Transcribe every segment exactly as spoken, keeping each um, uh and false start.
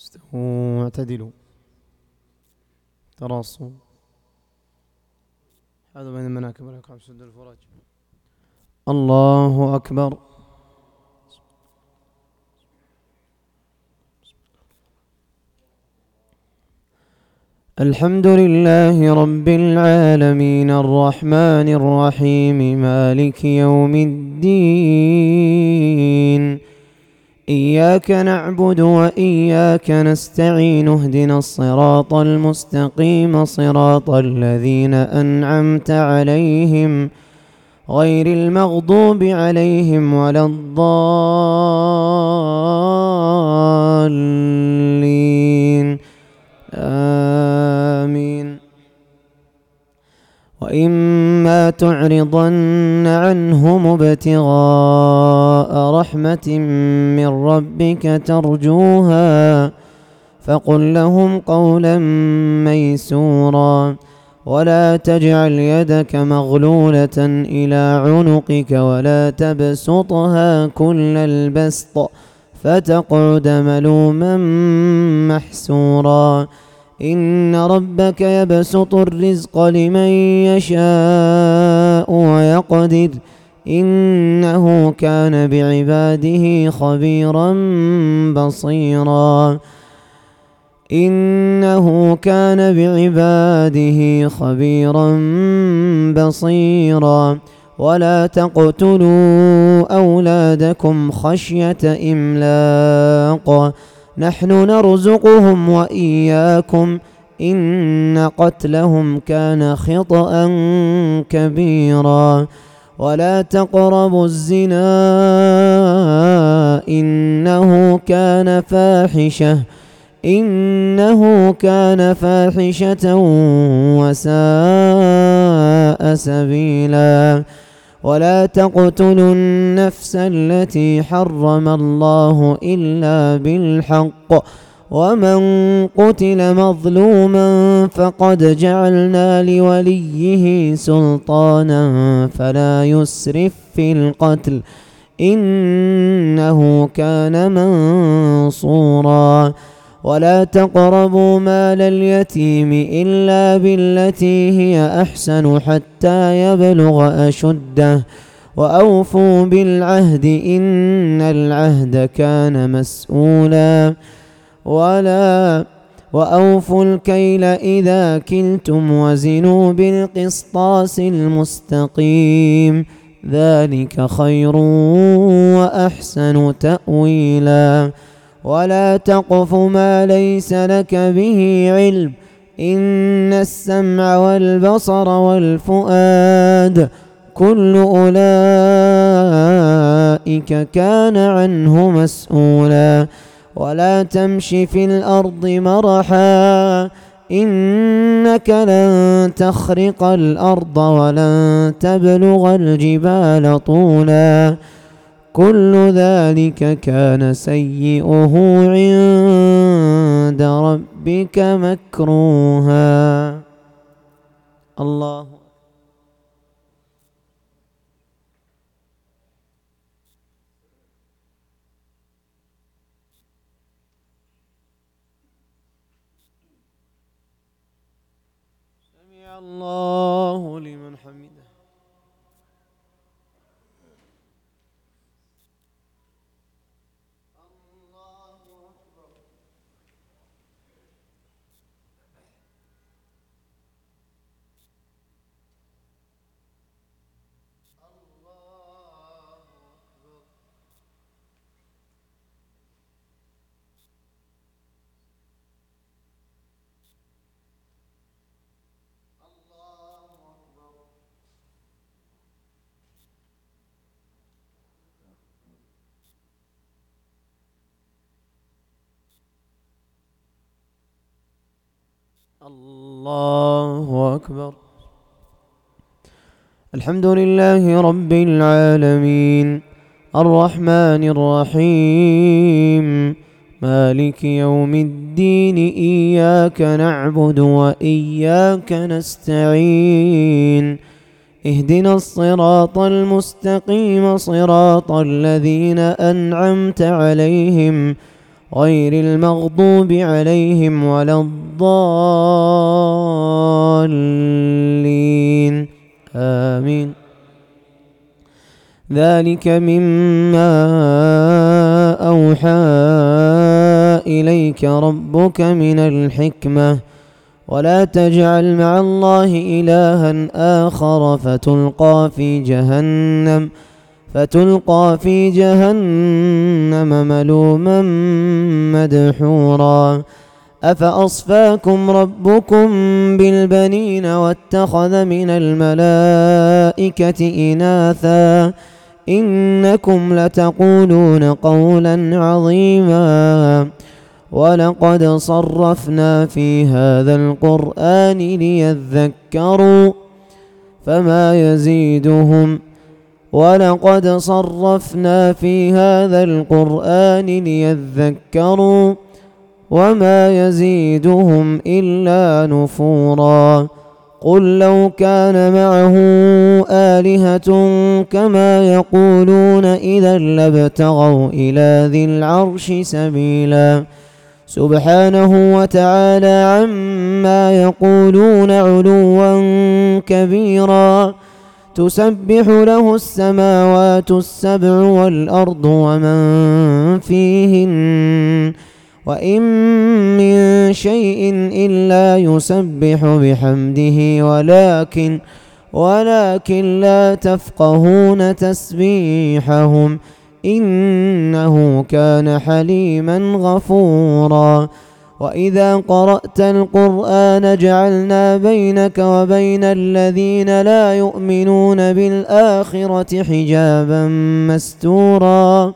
استووا واعتدلوا تراصوا هذا بين المناكب والأكعاب سد الفرج. الله أكبر. الحمد لله رب العالمين الرحمن الرحيم مالك يوم الدين إياك نعبد وإياك نستعين اهدنا الصراط المستقيم صراط الذين أنعمت عليهم غير المغضوب عليهم ولا الضالين آمين. وإما تعرضن عنهم ابتغاء رحمة من ربك ترجوها فقل لهم قولا ميسورا ولا تجعل يدك مغلولة إلى عنقك ولا تبسطها كل البسط فتقعد ملوما محسورا. إن ربك يبسط الرزق لمن يشاء ويقدر إنه كان بعباده خبيرا بصيرا. إنه كان بعباده خبيرا بصيرا. ولا تقتلوا أولادكم خشية إملاق نحن نرزقهم وإياكم إن قتلهم كان خطأ كبيرا. ولا تقربوا الزنا إنه كان فاحشة إنه كان فاحشة وساء سبيلا. ولا تقتلوا النفس التي حرم الله إلا بالحق ومن قتل مظلوما فقد جعلنا لوليه سلطانا فلا يسرف في القتل إنه كان منصورا. ولا تقربوا مال اليتيم إلا بالتي هي أحسن حتى يبلغ أشده وأوفوا بالعهد إن العهد كان مسؤولا. ولا وأوفوا الكيل إذا كلتم وزنوا بالقسطاس المستقيم ذلك خير وأحسن تأويلا. ولا تقف ما ليس لك به علم إن السمع والبصر والفؤاد كل أولئك كان عنه مسؤولا. ولا تمش في الأرض مرحا إنك لن تخرق الأرض ولن تبلغ الجبال طولا كل ذلك كان سيئه عند ربك مكروها. الله سمع الله لمن حمده. الله أكبر. الحمد لله رب العالمين الرحمن الرحيم مالك يوم الدين إياك نعبد وإياك نستعين اهدنا الصراط المستقيم صراط الذين أنعمت عليهم غير المغضوب عليهم ولا الضالين آمين. ذلك مما أوحى إليك ربك من الحكمة ولا تجعل مع الله إلها آخر فتلقى في جهنم فتلقى في جهنم ملوما مدحورا. أفأصفاكم ربكم بالبنين واتخذ من الملائكة إناثا إنكم لتقولون قولا عظيما. ولقد صرفنا في هذا القرآن ليذكروا فما يزيدهم ولقد صرفنا في هذا القرآن ليذكروا وما يزيدهم إلا نفورا. قل لو كان معه آلهة كما يقولون إذا لابتغوا إلى ذي العرش سبيلا. سبحانه وتعالى عما يقولون علوا كبيرا. تسبح له السماوات السبع والأرض ومن فيهن وإن من شيء إلا يسبح بحمده ولكن ولكن لا تفقهون تسبيحهم إنه كان حليما غفورا. وإذا قرأت القرآن جعلنا بينك وبين الذين لا يؤمنون بالآخرة حجابا مستورا.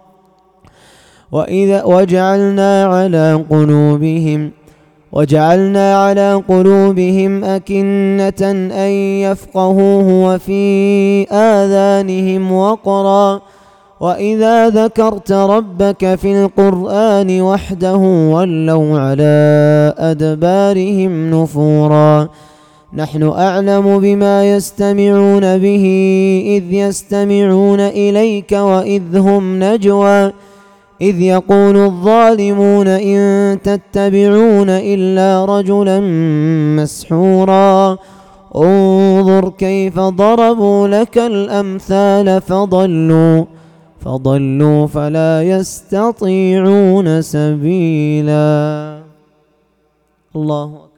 وإذا وجعلنا على قلوبهم وجعلنا على قلوبهم أكنة أن يفقهوه وفي آذانهم وقرا. وإذا ذكرت ربك في القرآن وحده ولوا على أدبارهم نفورا. نحن أعلم بما يستمعون به إذ يستمعون إليك وإذ هم نجوى إذ يقول الظالمون إن تتبعون إلا رجلا مسحورا. انظر كيف ضربوا لك الأمثال فضلوا فضلوا فلا يستطيعون سبيلا. الله أكبر.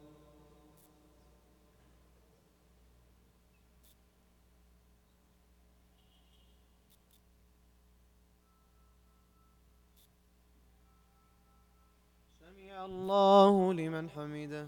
سمع الله لمن حمده.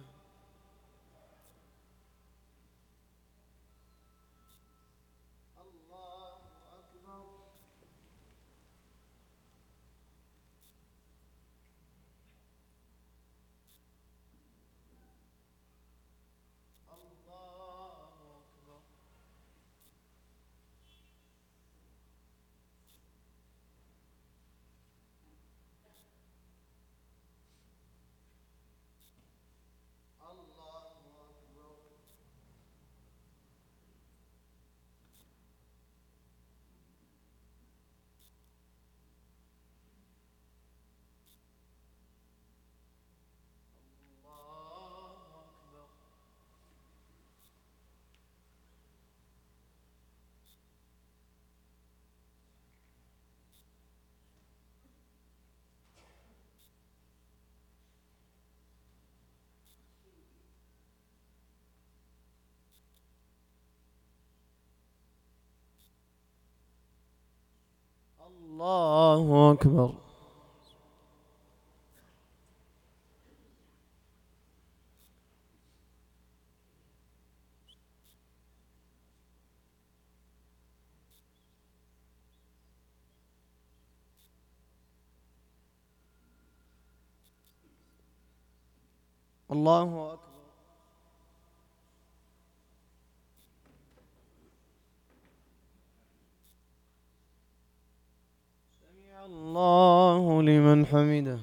الله أكبر. الله أكبر. سمع الله لمن حمده.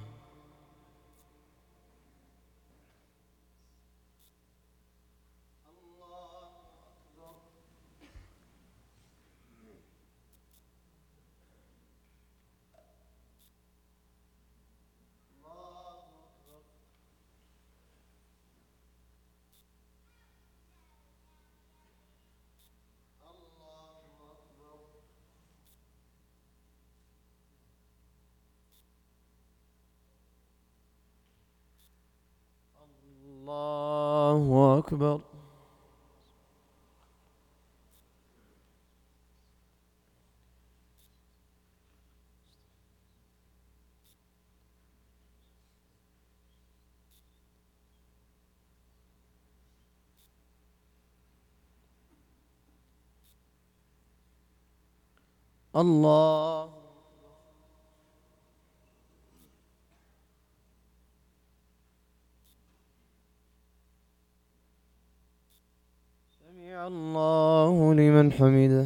أكبر. الله. سمع الله لمن حمده.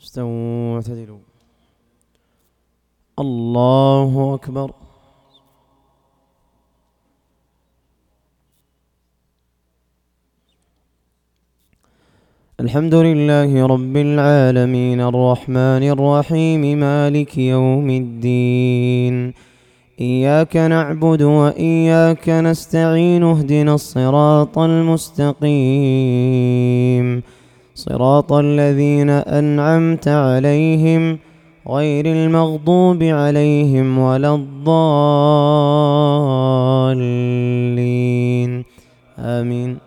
استووا واعتدلوا. الله أكبر. الحمد لله رب العالمين الرحمن الرحيم مالك يوم الدين. إياك نعبد وإياك نستعين اهدنا الصراط المستقيم صراط الذين أنعمت عليهم غير المغضوب عليهم ولا الضالين آمين.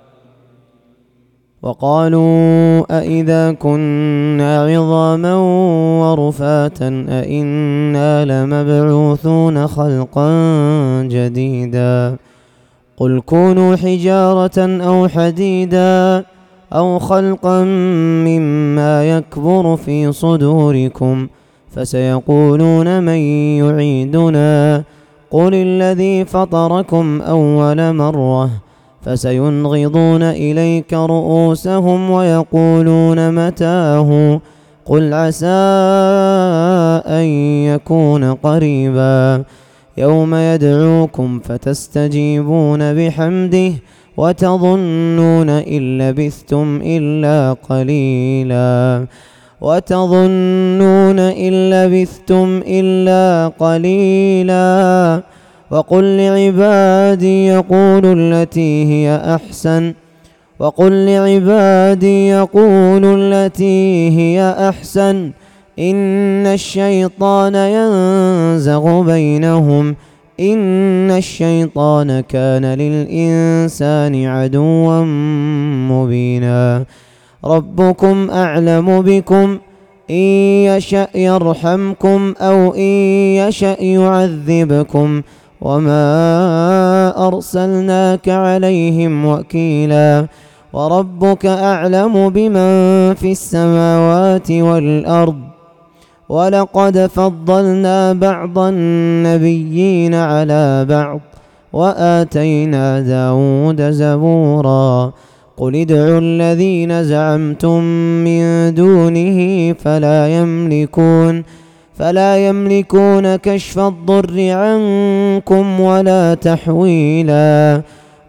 وقالوا أإذا كنا عظاما ورفاتا أإنا لمبعوثون خلقا جديدا قل كونوا حجارة أو حديدا أو خلقا مما يكبر في صدوركم فسيقولون من يعيدنا قل الذي فطركم أول مرة فسينغضون إليك رؤوسهم ويقولون متاه قل عسى أن يكون قريبا يوم يدعوكم فتستجيبون بحمده وتظنون إن لبثتم إلا قليلا وتظنون إن لبثتم إلا قليلا وقل لعبادي يقولوا التي هي أحسن وقل لعبادي يقولوا التي هي أحسن إن الشيطان ينزغ بينهم إن الشيطان كان للإنسان عدوا مبينا ربكم أعلم بكم إن يشأ يرحمكم أو إن يشأ يعذبكم وما أرسلناك عليهم وكيلا وربك أعلم بمن في السماوات والأرض ولقد فضلنا بعض النبيين على بعض وآتينا داود زبورا قل ادعوا الذين زعمتم من دونه فلا يملكون فلا يملكون كشف الضر عنكم ولا تحويلا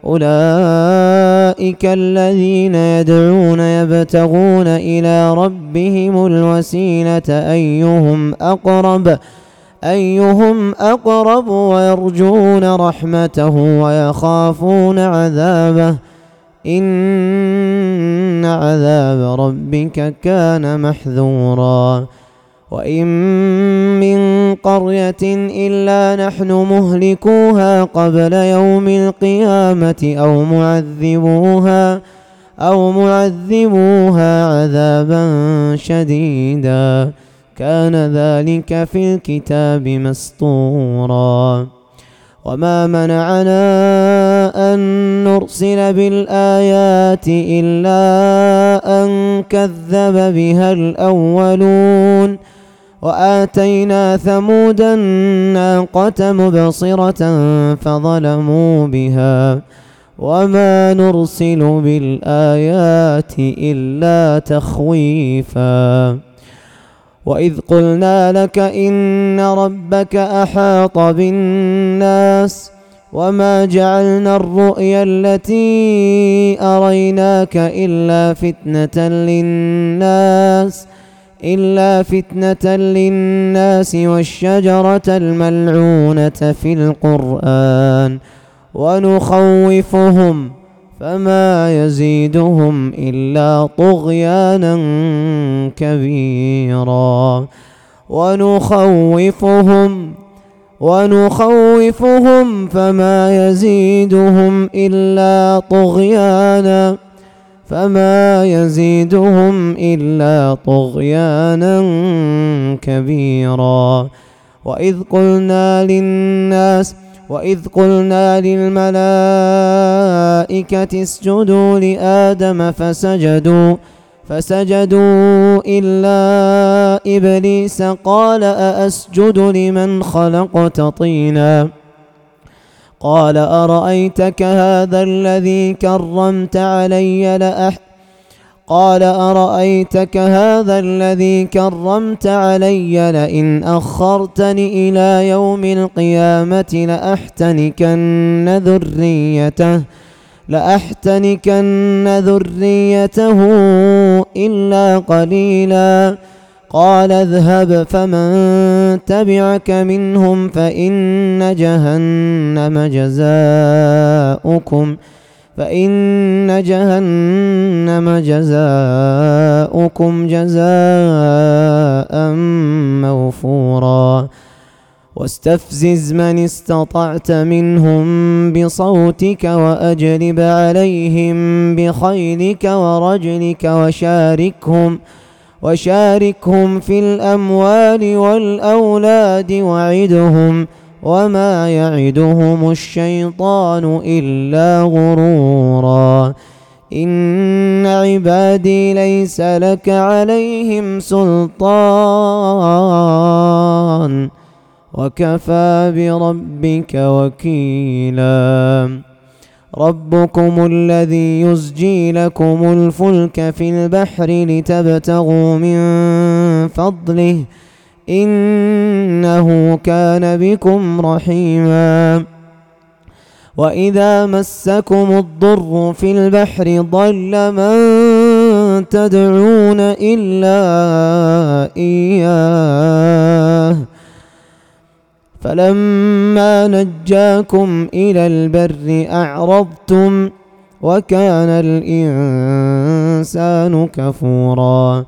أولئك الذين يدعون يبتغون إلى ربهم الوسيلة أيهم أقرب أيهم أقرب ويرجون رحمته ويخافون عذابه إن عذاب ربك كان محذورا وإن من قرية إلا نحن مهلكوها قبل يوم القيامة أو معذبوها أو معذبوها عذابا شديدا كان ذلك في الكتاب مسطورا وما منعنا أن نرسل بالآيات إلا أن كذب بها الأولون وآتينا ثمود الناقة مبصرة فظلموا بها وما نرسل بالآيات إلا تخويفا وإذ قلنا لك إن ربك أحاط بالناس وما جعلنا الرؤيا التي أريناك إلا فتنة للناس إلا فتنة للناس والشجرة الملعونة في القرآن ونخوفهم فما يزيدهم إلا طغيانا كبيرا ونخوفهم ونخوفهم فما يزيدهم إلا طغيانا فما يزيدهم إلا طغيانا كبيرا وإذ قلنا للناس وإذ قلنا للملائكة اسجدوا لآدم فسجدوا فسجدوا إلا إبليس قال أأسجد لمن خلقت طينا قال أرأيتك هذا الذي كرمت علي لأح قال أرأيتك هذا الذي كرمت علي لئن أخرتني إلى يوم القيامة لأحتنكن ذريته لأحتنكن ذريته إلا قليلا. قال اذهب فمن تبعك منهم فإن جهنم جزاؤكم فإن جهنم جزاؤكم جزاء موفورا. واستفزز من استطعت منهم بصوتك وأجلب عليهم بخيلك ورجلك وشاركهم وشاركهم في الأموال والأولاد وعدهم وما يعدهم الشيطان إلا غرورا. إن عبادي ليس لك عليهم سلطان وكفى بربك وكيلا. ربكم الذي يزجي لكم الفلك في البحر لتبتغوا من فضله إنه كان بكم رحيما. وإذا مسكم الضر في البحر ضل من تدعون إلا إياه فلما نجاكم إلى البر أعرضتم وكان الإنسان كفورا.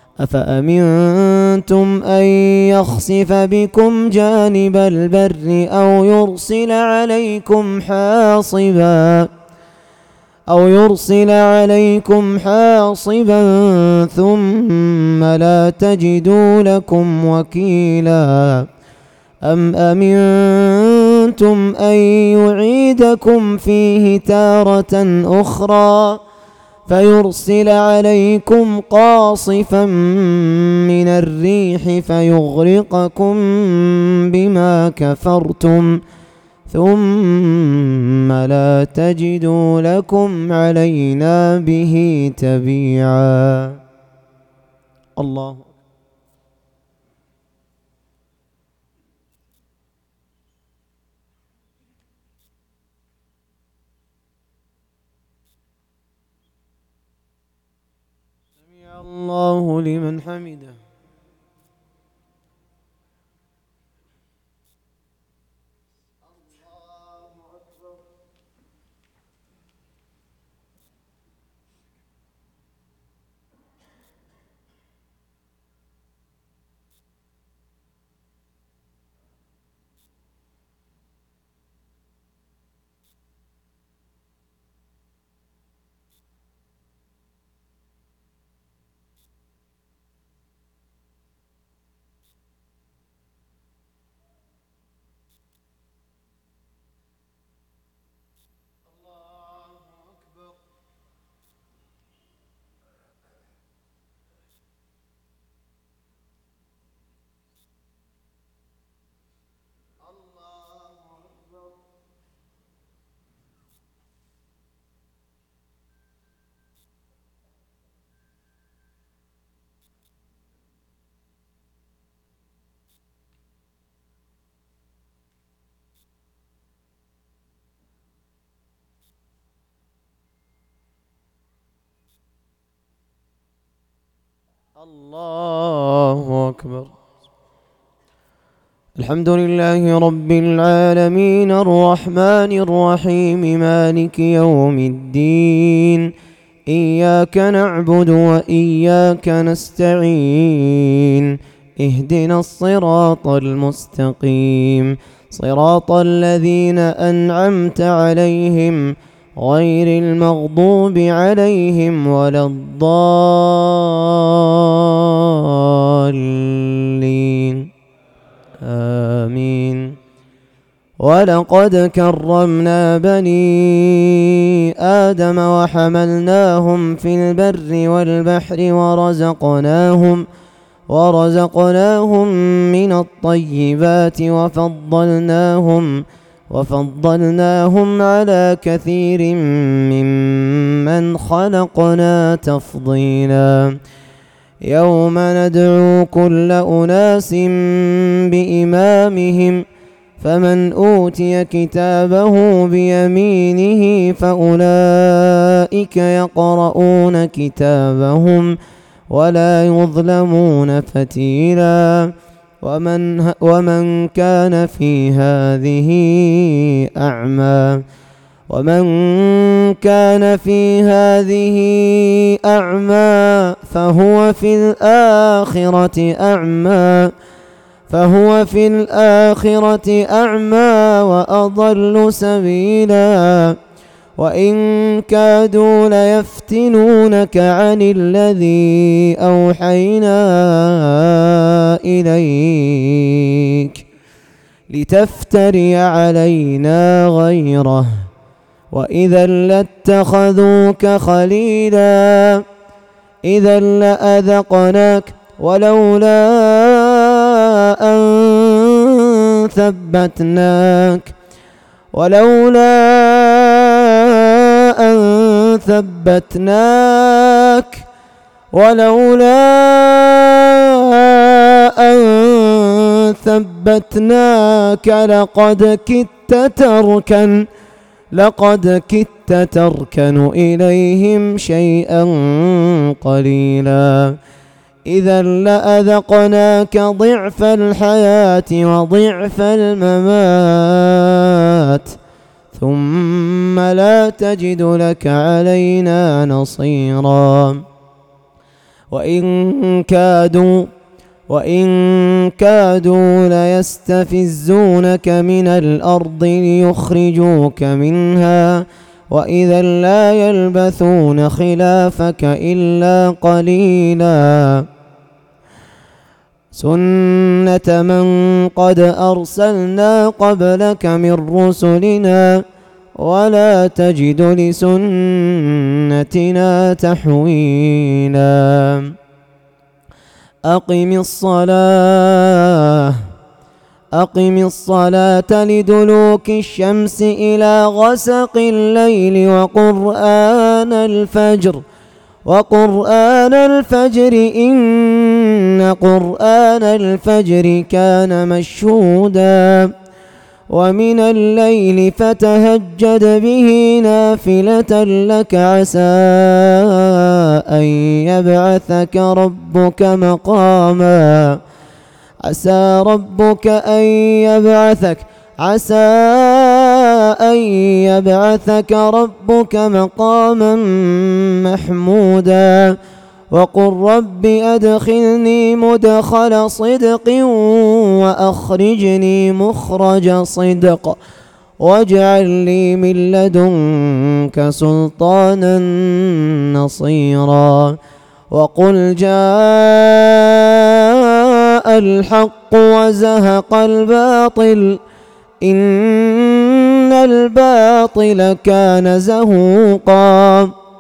أفأمنتم أن يخسف بكم جانب البر أو يرسل عليكم حاصبا أو يرسل عليكم حاصبا ثم لا تجدوا لكم وكيلا. أم أمنتم أن يعيدكم فيه تارة أخرى فيرسل عليكم قاصفا من الريح فيغرقكم بما كفرتم ثم لا تجدوا لكم علينا به تبيعا. الله الله لمن حمده. الله أكبر. الحمد لله رب العالمين الرحمن الرحيم مالك يوم الدين إياك نعبد وإياك نستعين اهدنا الصراط المستقيم صراط الذين أنعمت عليهم غير المغضوب عليهم ولا الضالين آمين. ولقد كرمنا بني آدم وحملناهم في البر والبحر ورزقناهم ورزقناهم من الطيبات وفضلناهم وفضلناهم على كثير ممن ممن خلقنا تفضيلا يوم ندعو كل أناس بإمامهم فمن أوتي كتابه بيمينه فأولئك يقرؤون كتابهم ولا يظلمون فتيلا ومن, ومن كان في هذه أعمى ومن كان في هذه أعمى فهو في الآخرة أعمى فهو في الآخرة أعمى وأضل سبيلا وإن كادوا ليفتنونك عن الذي أوحينا إليك لتفتري علينا غيره وإذا لاتخذوك خليلا إذا لأذقناك ولولا أن ثبتناك ولولا أن ثبتناك ولولا أن ثبتناك لقد كدت تركن لقد كدت تركن إليهم شيئا قليلا إذا لأذقناك ضعف الحياة وضعف الممات ثم لا تجد لك علينا نصيرا وإن كادوا وإن كادوا ليستفزونك من الأرض ليخرجوك منها وإذا لا يلبثون خلافك إلا قليلا سنة من قد أرسلنا قبلك من رسلنا ولا تجد لسنتنا تحويلا أقم الصلاة أقم الصلاة لدلوك الشمس إلى غسق الليل وقرآن الفجر وقرآن الفجر إن قرآن الفجر كان مشهودا ومن الليل فتهجد به نافلة لك عسى أن يبعثك ربك مقاما عسى ربك أن يبعثك عسى أن يبعثك ربك مقاما محمودا وقل رب أدخلني مدخل صدق وأخرجني مخرج صدق واجعل لي من لدنك سلطانا نصيرا وقل جاء الحق وزهق الباطل إن الباطل كان زهوقا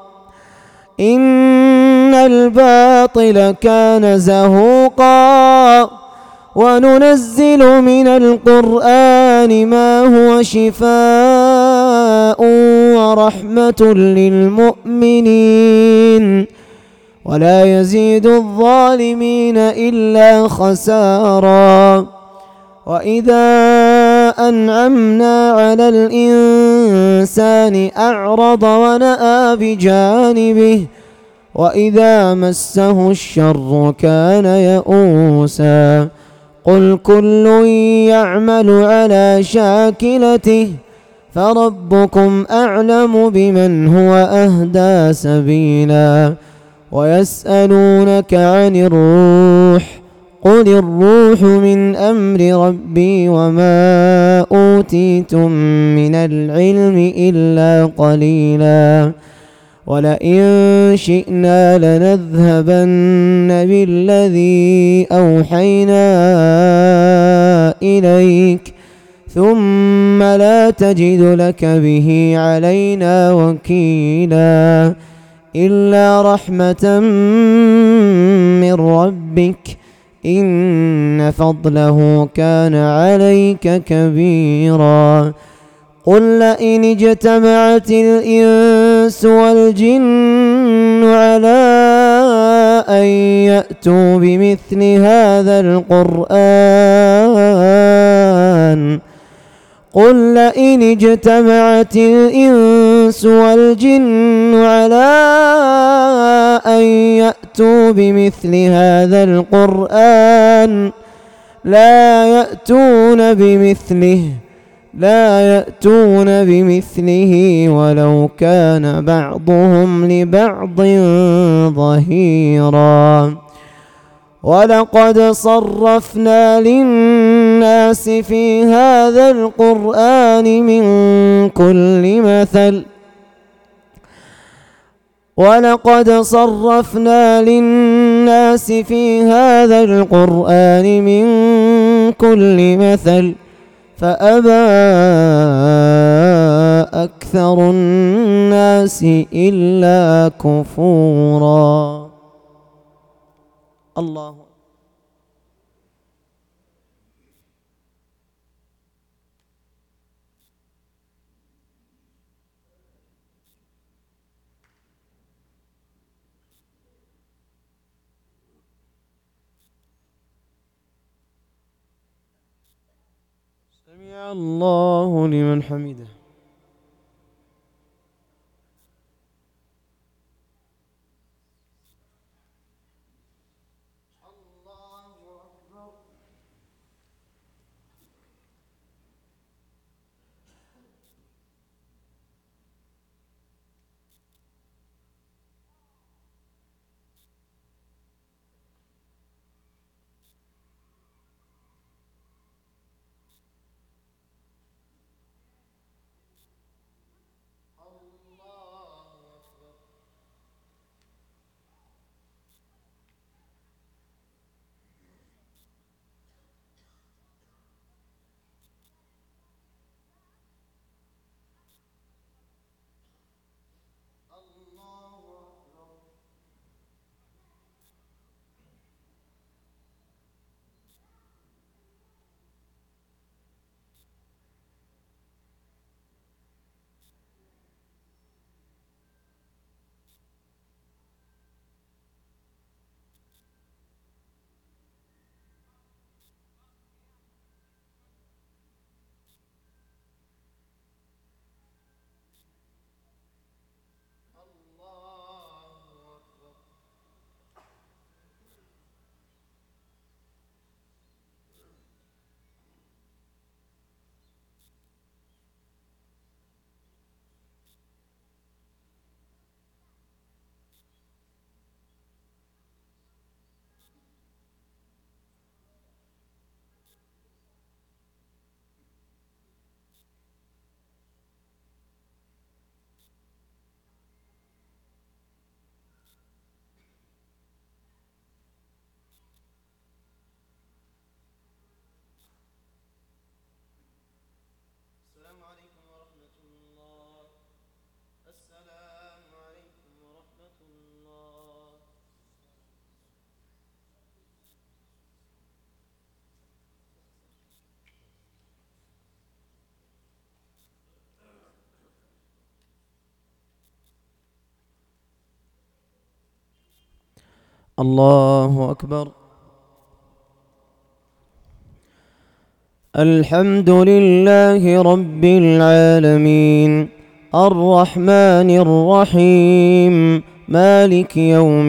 إن الباطل كان زهوقا وننزل من القرآن ما هو شفاء ورحمة للمؤمنين ولا يزيد الظالمين إلا خسارا وإذا أنعمنا على الإنسان أعرض ونأى بجانبه وإذا مسه الشر كان يئوسا قل كل يعمل على شاكلته فربكم أعلم بمن هو أهدى سبيلا ويسألونك عن الروح قل الروح من أمر ربي وما أوتيتم من العلم إلا قليلا ولئن شئنا لنذهبن بالذي أوحينا إليك ثم لا تجد لك به علينا وكيلا إلا رحمة من ربك إن فضله كان عليك كبيرا قل لئن اجتمعت الإنس والجن على أن يأتوا بمثل هذا القرآن قل لئن اجتمعت الإنس والجن على أن يأتوا بمثل هذا القرآن لا يأتون بمثله لا يأتون بمثله ولو كان بعضهم لبعض ظهيرا. ولقد صرفنا للناس في هذا القرآن من كل مثل ولقد صرفنا للناس في هذا القرآن من كل مثل فأبى أكثر الناس إلا كفورا. الله سمع الله لمن حمده. الله أكبر. الحمد لله رب العالمين الرحمن الرحيم مالك يوم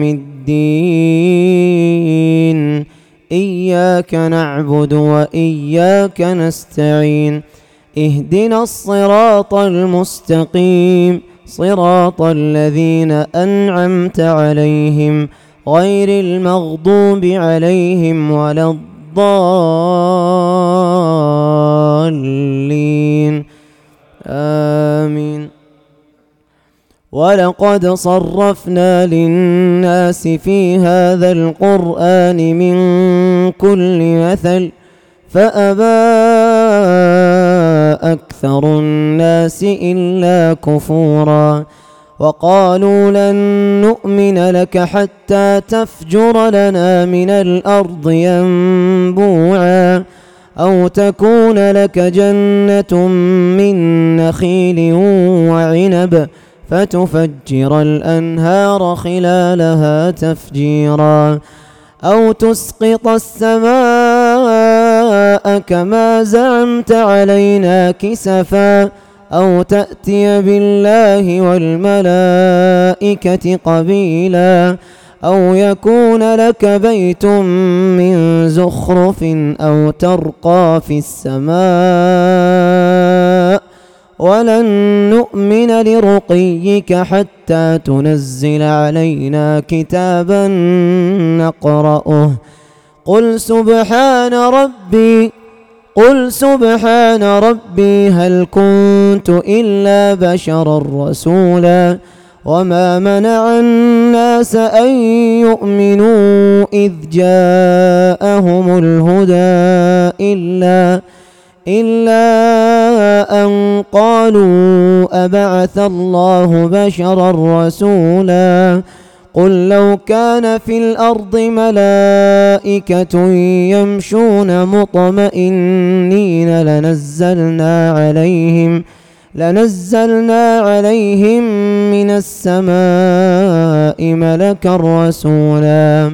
الدين إياك نعبد وإياك نستعين اهدنا الصراط المستقيم صراط الذين أنعمت عليهم غير المغضوب عليهم ولا الضالين آمين. ولقد صرفنا للناس في هذا القرآن من كل مثل فأبى أكثر الناس إلا كفورا. وقالوا لن نؤمن لك حتى تفجر لنا من الأرض ينبوعا أو تكون لك جنة من نخيل وعنب فتفجر الأنهار خلالها تفجيرا أو تسقط السماء كما زعمت علينا كسفا أو تأتي بالله والملائكة قبيلا أو يكون لك بيت من زخرف أو ترقى في السماء ولن نؤمن لرقيك حتى تنزل علينا كتابا نقرأه قل سبحان ربي قل سبحان ربي هل كنت إلا بشرا رسولا وما منع الناس أن يؤمنوا إذ جاءهم الهدى إلا إلا أن قالوا أبعث الله بشرا رسولا قل لو كان في الأرض ملائكة يمشون مطمئنين لنزلنا عليهم لنزلنا عليهم من السماء ملكا رسولا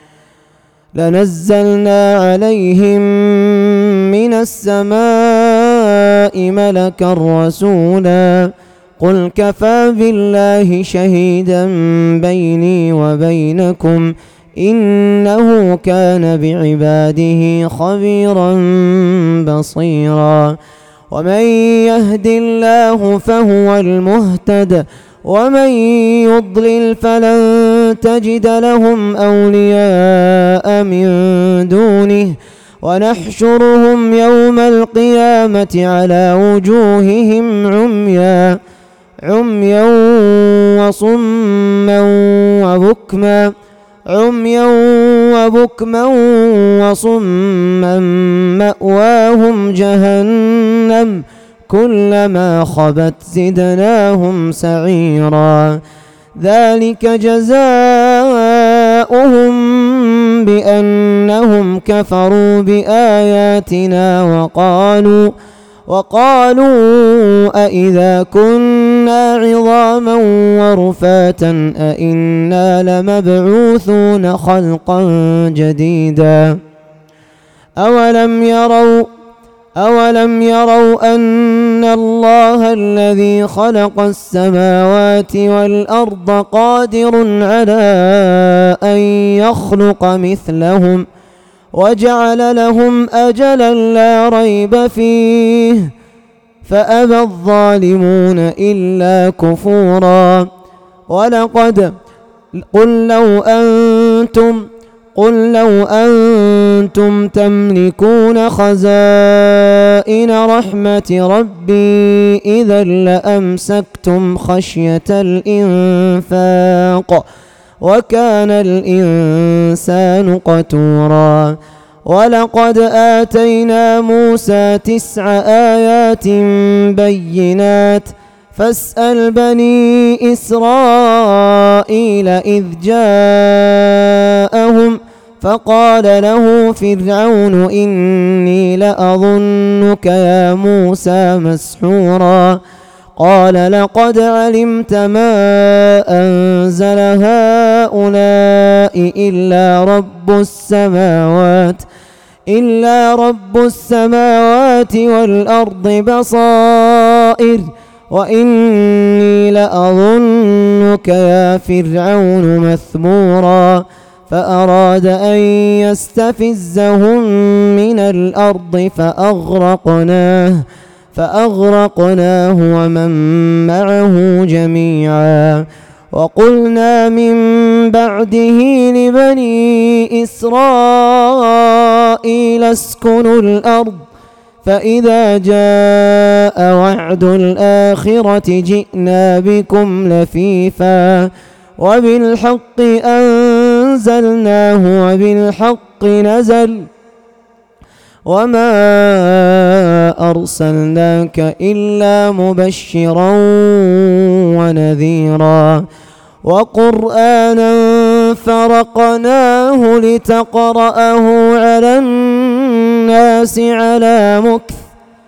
لنزلنا عليهم من السماء ملكا رسولا قل كفى بالله شهيدا بيني وبينكم إنه كان بعباده خبيرا بصيرا ومن يهد الله فهو المهتد ومن يضلل فلن تجد لهم أولياء من دونه ونحشرهم يوم القيامة على وجوههم عميا عميا وصما وبكما عميا وبكما وصما مأواهم جهنم كلما خبت زدناهم سعيرا ذلك جزاؤهم بأنهم كفروا بآياتنا وقالوا وقالوا أإذا كنا عظاما ورفاتا أإنا لمبعوثون خلقا جديدا أولم يروا أولم يروا أن الله الذي خلق السماوات والأرض قادر على أن يخلق مثلهم وجعل لهم أجلا لا ريب فيه فأبى الظالمون إلا كفورا ولقد قل لو أنتم قل لو أنتم تملكون خزائن رحمة ربي إذا لأمسكتم خشية الإنفاق وكان الإنسان قتورا ولقد آتينا موسى تسع آيات بينات فاسأل بني إسرائيل إذ جاءهم فقال له فرعون إني لأظنك يا موسى مسحورا قال لقد علمت ما أنزل هؤلاء إلا رب السماوات إلا رب السماوات والأرض بصائر وإني لأظنك يا فرعون مثبورا فأراد أن يستفزهم من الأرض فأغرقناه فأغرقناه ومن معه جميعا وقلنا من بعده لبني إسرائيل اسكنوا الأرض فإذا جاء وعد الآخرة جئنا بكم لفيفا وبالحق أنزلناه وبالحق نزل وما أرسلناك إلا مبشرا ونذيرا وقرآنا فرقناه لتقرأه على الناس الناس على مكث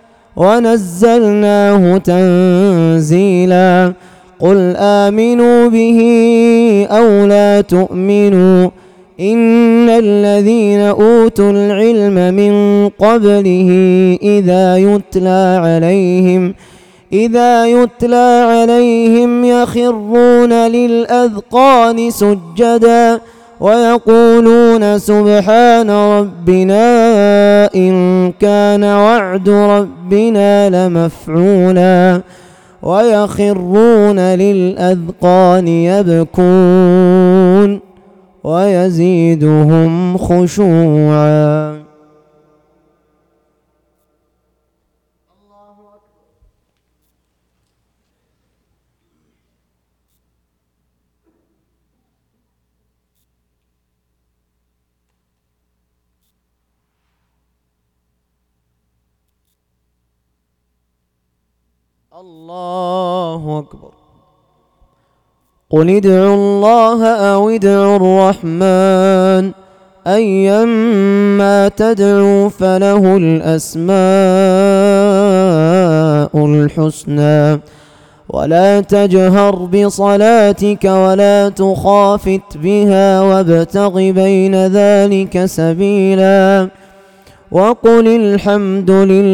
ونزلناه تنزيلا قل آمنوا به أو لا تؤمنوا إن الذين أوتوا العلم من قبله إذا يتلى عليهم إذا يتلى عليهم يخرون للأذقان سجدا ويقولون سبحان ربنا إن كان وعد ربنا لمفعولا ويخرون للأذقان يبكون ويزيدهم خشوعا. الله أكبر. قل ادعوا الله أو ادعوا الرحمن أيما تدعوا فله الأسماء الحسنى ولا تجهر بصلاتك ولا تخافت بها وابتغ بين ذلك سبيلا وقل الحمد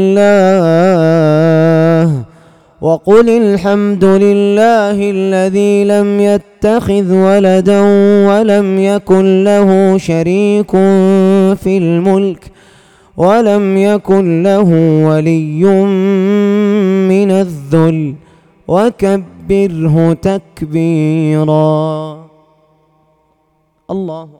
لله وقل الحمد لله الذي لم يتخذ ولدا ولم يكن له شريك في الملك ولم يكن له ولي من الذل وكبره تكبيرا. الله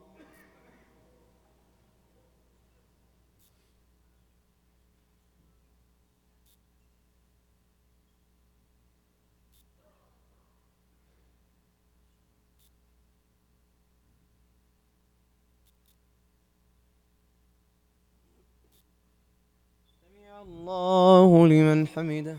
الله لمن حمده.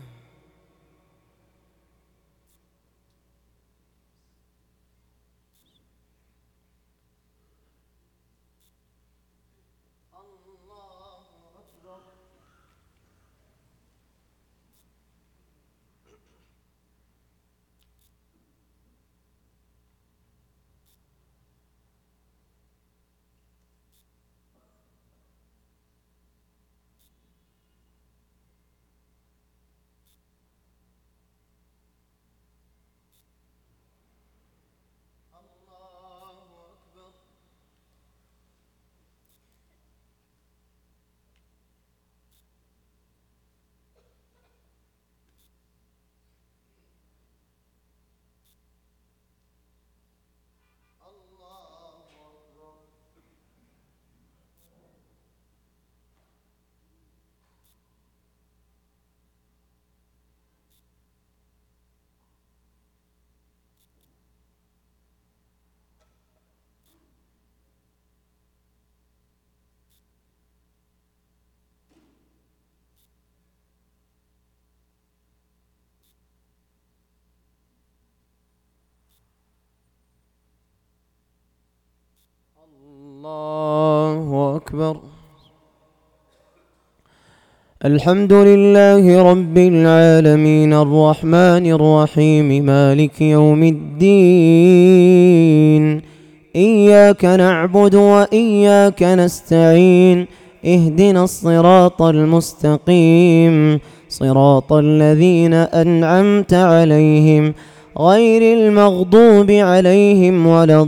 الله أكبر. الحمد لله رب العالمين الرحمن الرحيم مالك يوم الدين إياك نعبد وإياك نستعين اهدنا الصراط المستقيم صراط الذين أنعمت عليهم غير المغضوب عليهم ولا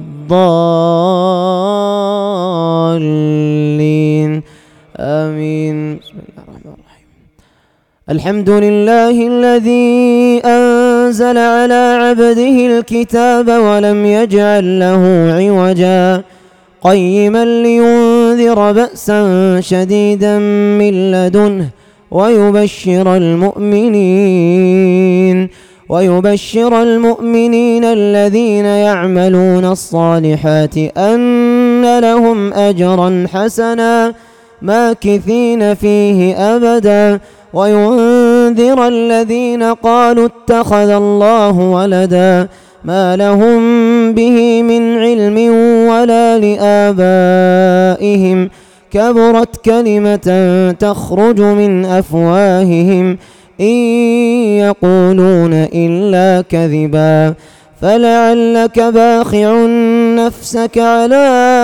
الضالين آمين. بسم الله الرحمن الرحيم. الحمد لله الذي أنزل على عبده الكتاب ولم يجعل له عوجا قيما لينذر بأسا شديدا من لدنه ويبشر المؤمنين ويبشر المؤمنين الذين يعملون الصالحات أن لهم أجرا حسنا ماكثين فيه أبدا وينذر الذين قالوا اتخذ الله ولدا ما لهم به من علم ولا لآبائهم كبرت كلمة تخرج من أفواههم إن يقولون إلا كذبا فلعلك باخع نفسك على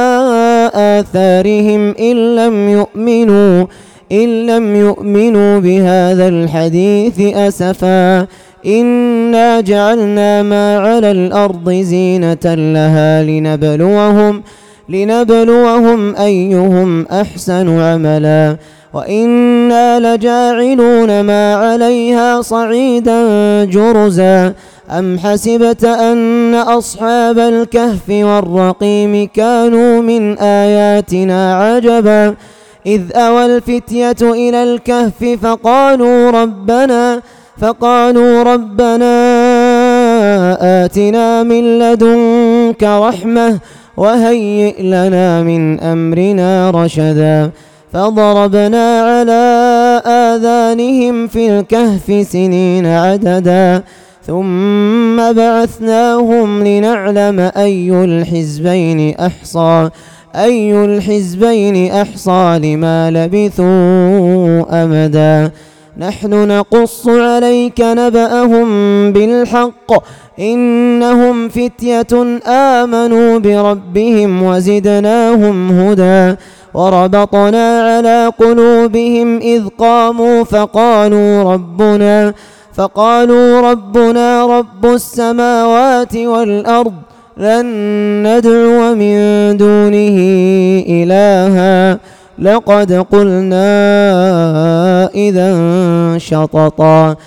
آثارهم إن لم يؤمنوا إن لم يؤمنوا بهذا الحديث أسفا إنا جعلنا ما على الأرض زينة لها لنبلوهم لنبلوهم أيهم أحسن عملا وإنا لجاعلون ما عليها صعيدا جرزا أم حسبت أن أصحاب الكهف والرقيم كانوا من آياتنا عجبا إذ أوى الفتية إلى الكهف فقالوا ربنا فقالوا ربنا آتنا من لدنك رحمة وهيئ لنا من أمرنا رشدا فضربنا على آذانهم في الكهف سنين عددا ثم بعثناهم لنعلم أي الحزبين أحصى أي الحزبين أحصى لما لبثوا أمدا نحن نقص عليك نبأهم بالحق إنهم فتية آمنوا بربهم وزدناهم هدى وربطنا على قلوبهم إذ قاموا فقالوا ربنا فقالوا ربنا رب السماوات والأرض لن ندعو من دونه إلها لقد قلنا إذا شططا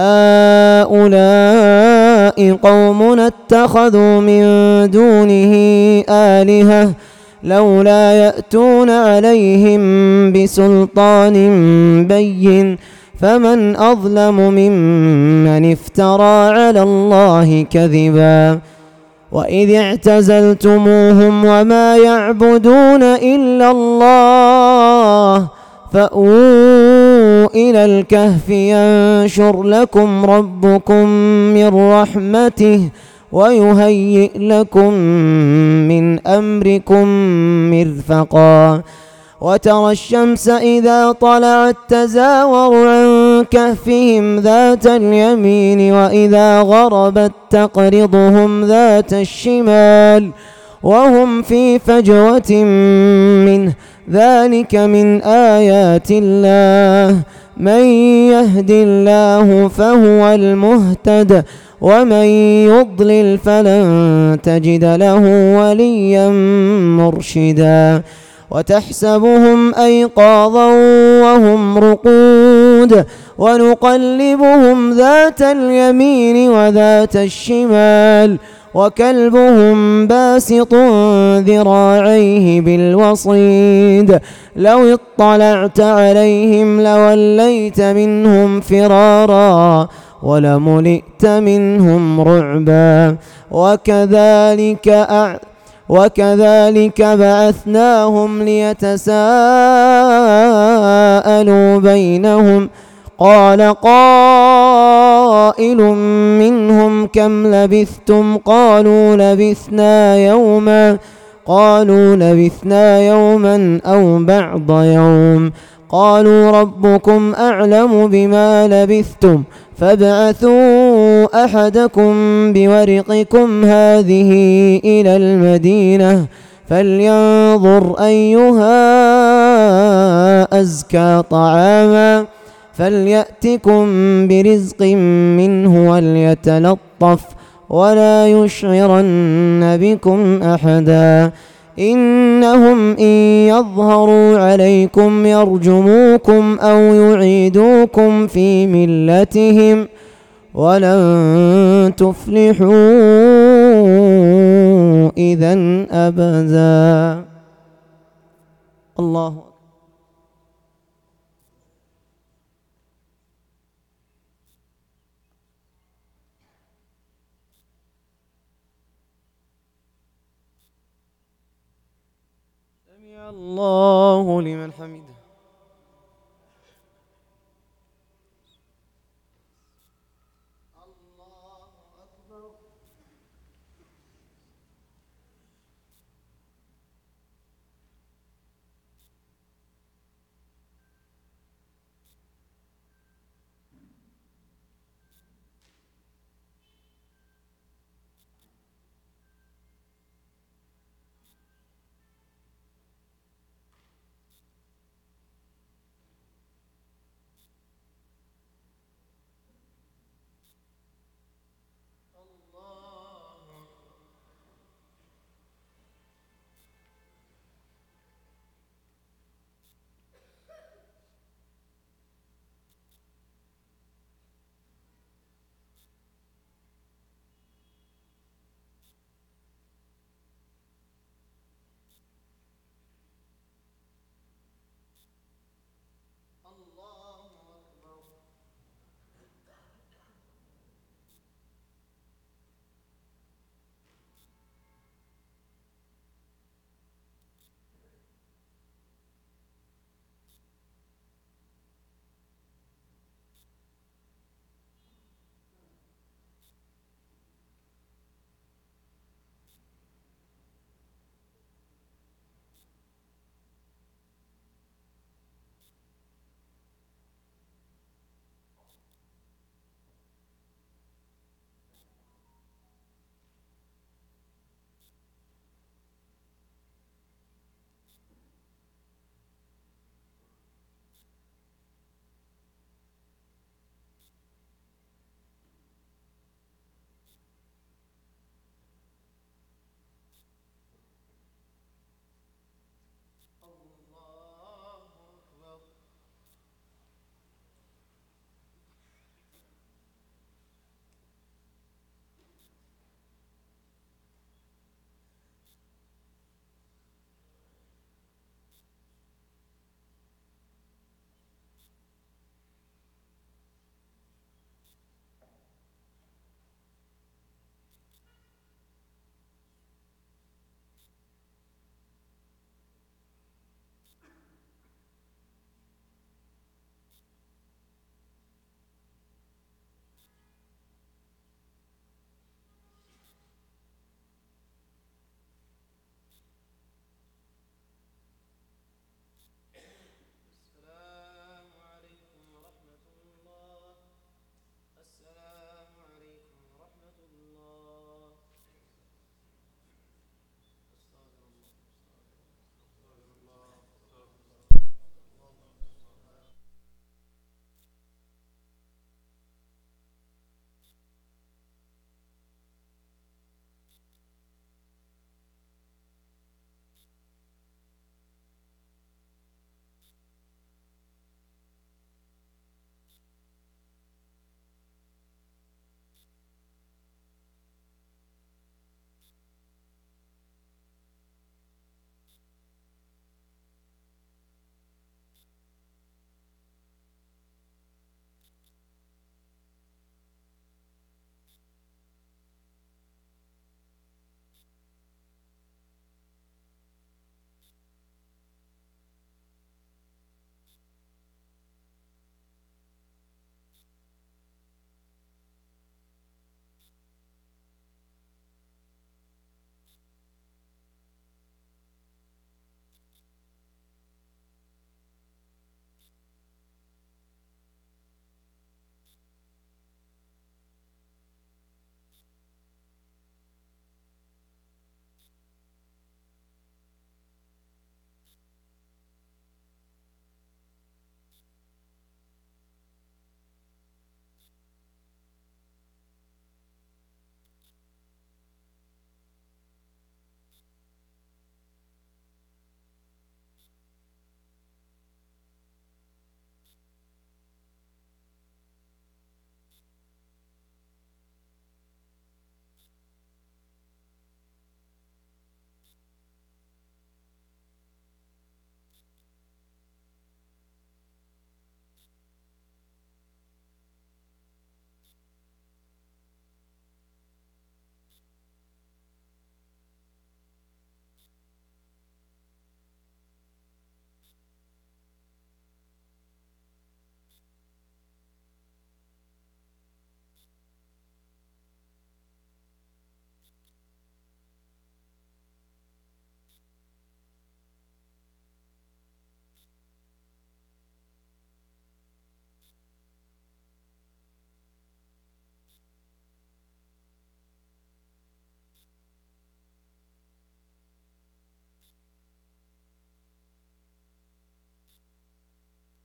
هؤلاء قومنا اتخذوا من دونه آلهة لولا يأتون عليهم بسلطان بين فمن أظلم ممن افترى على الله كذبا وإذ اعتزلتموهم وما يعبدون إلا الله فأووا إلى الكهف ينشر لكم ربكم من رحمته ويهيئ لكم من أمركم مرفقا وترى الشمس إذا طلعت تزاور عن كهفهم ذات اليمين وإذا غربت تقرضهم ذات الشمال وهم في فجوة منه ذلك من آيات الله من يهد الله فهو المهتد ومن يضلل فلن تجد له وليا مرشدا وتحسبهم أيقاظا وهم رقود ونقلبهم ذات اليمين وذات الشمال وكلبهم باسط ذراعيه بالوصيد لو اطلعت عليهم لوليت منهم فرارا ولملئت منهم رعبا وكذلك أع وكذلك بعثناهم ليتساءلوا بينهم قال قائل منهم كم لبثتم قالوا لبثنا يوما قالوا لبثنا يوما أو بعض يوم قالوا ربكم أعلم بما لبثتم فابعثوا أحدكم بورقكم هذه إلى المدينة فلينظر أيها أزكى طعاما فليأتكم برزق منه وليتلطف ولا يشعرن بكم أحدا إنهم إن يظهروا عليكم يرجموكم أو يعيدوكم في ملتهم ولن تفلحوا إذا أبدا. الله سمع الله لمن حمده. الله أكبر.